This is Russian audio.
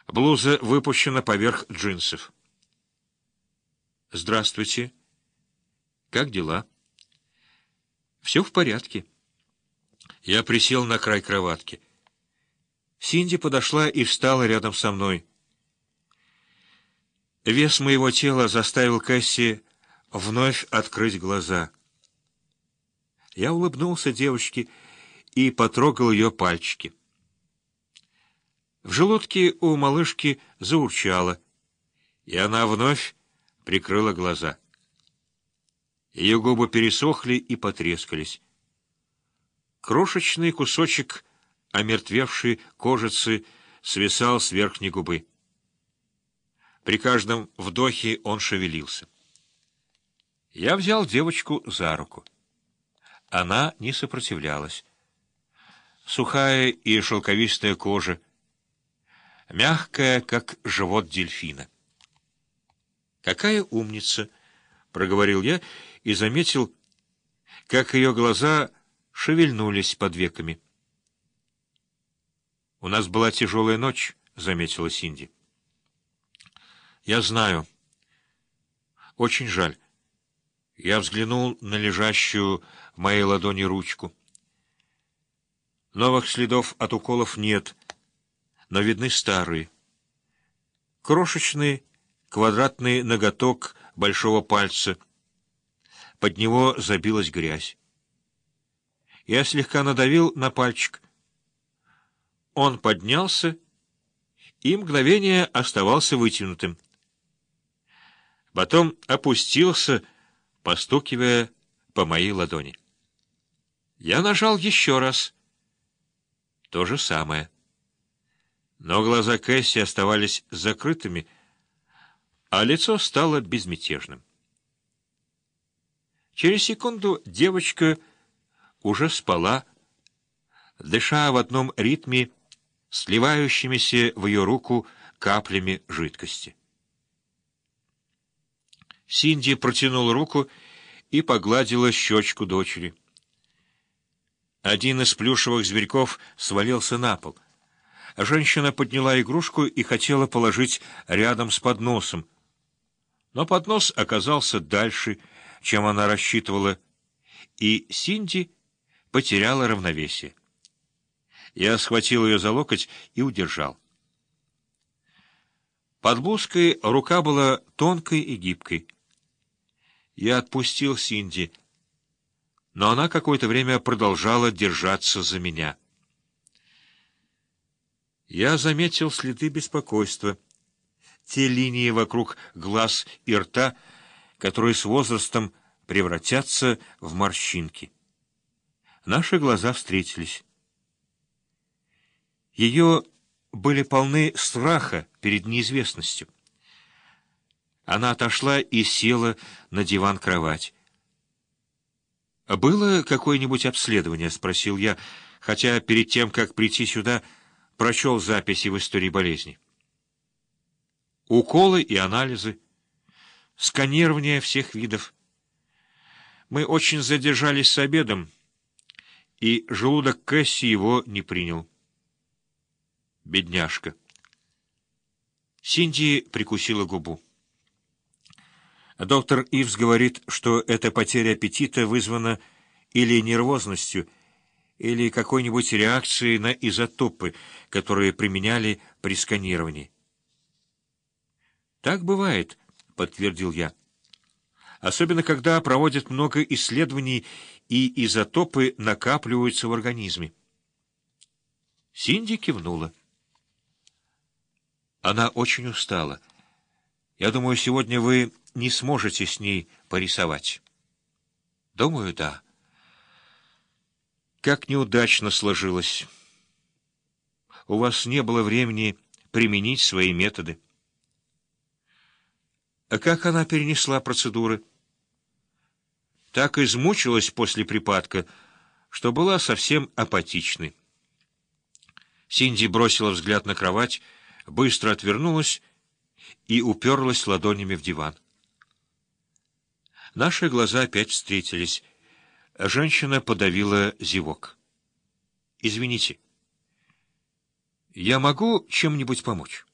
Блуза выпущена поверх джинсов. «Здравствуйте. Как дела?» «Все в порядке». Я присел на край кроватки. Синди подошла и встала рядом со мной. Вес моего тела заставил Кэсси вновь открыть глаза. Я улыбнулся девочке и потрогал ее пальчики. В желудке у малышки заурчало, и она вновь прикрыла глаза. Ее губы пересохли и потрескались. Крошечный кусочек омертвевшей кожицы свисал с верхней губы. При каждом вдохе он шевелился. Я взял девочку за руку. Она не сопротивлялась. Сухая и шелковистая кожа, мягкая, как живот дельфина. «Какая умница!» — проговорил я и заметил, как ее глаза шевельнулись под веками. «У нас была тяжелая ночь», — заметила Синди. «Я знаю. Очень жаль». Я взглянул на лежащую в моей ладони ручку. Новых следов от уколов нет, но видны старые. Крошечный квадратный ноготок большого пальца. Под него забилась грязь. Я слегка надавил на пальчик. Он поднялся и мгновение оставался вытянутым. Потом опустился, постукивая по моей ладони. Я нажал еще раз. То же самое. Но глаза Кэсси оставались закрытыми, а лицо стало безмятежным. Через секунду девочка уже спала, дыша в одном ритме сливающимися в ее руку каплями жидкости. Синди протянула руку и погладила щечку дочери. Один из плюшевых зверьков свалился на пол. Женщина подняла игрушку и хотела положить рядом с подносом. Но поднос оказался дальше, чем она рассчитывала, и Синди потеряла равновесие. Я схватил ее за локоть и удержал. Под блузкой рука была тонкой и гибкой. Я отпустил Синди, но она какое-то время продолжала держаться за меня. Я заметил следы беспокойства, те линии вокруг глаз и рта, которые с возрастом превратятся в морщинки. Наши глаза встретились. Ее были полны страха перед неизвестностью. Она отошла и села на диван-кровать. «Было какое-нибудь обследование?» — спросил я, хотя перед тем, как прийти сюда, прочел записи в истории болезни. Уколы и анализы, сканирование всех видов. Мы очень задержались с обедом, и желудок Кэсси его не принял. Бедняжка. Синди прикусила губу. Доктор Ивс говорит, что эта потеря аппетита вызвана или нервозностью, или какой-нибудь реакцией на изотопы, которые применяли при сканировании. «Так бывает», — подтвердил я. «Особенно, когда проводят много исследований, и изотопы накапливаются в организме». Синди кивнула. Она очень устала. Я думаю, сегодня вы не сможете с ней порисовать. Думаю, да. Как неудачно сложилось. У вас не было времени применить свои методы. А как она перенесла процедуры? Так измучилась после припадка, что была совсем апатичной. Синди бросила взгляд на кровать, быстро отвернулась и уперлась ладонями в диван. Наши глаза опять встретились. Женщина подавила зевок. «Извините, я могу чем-нибудь помочь?»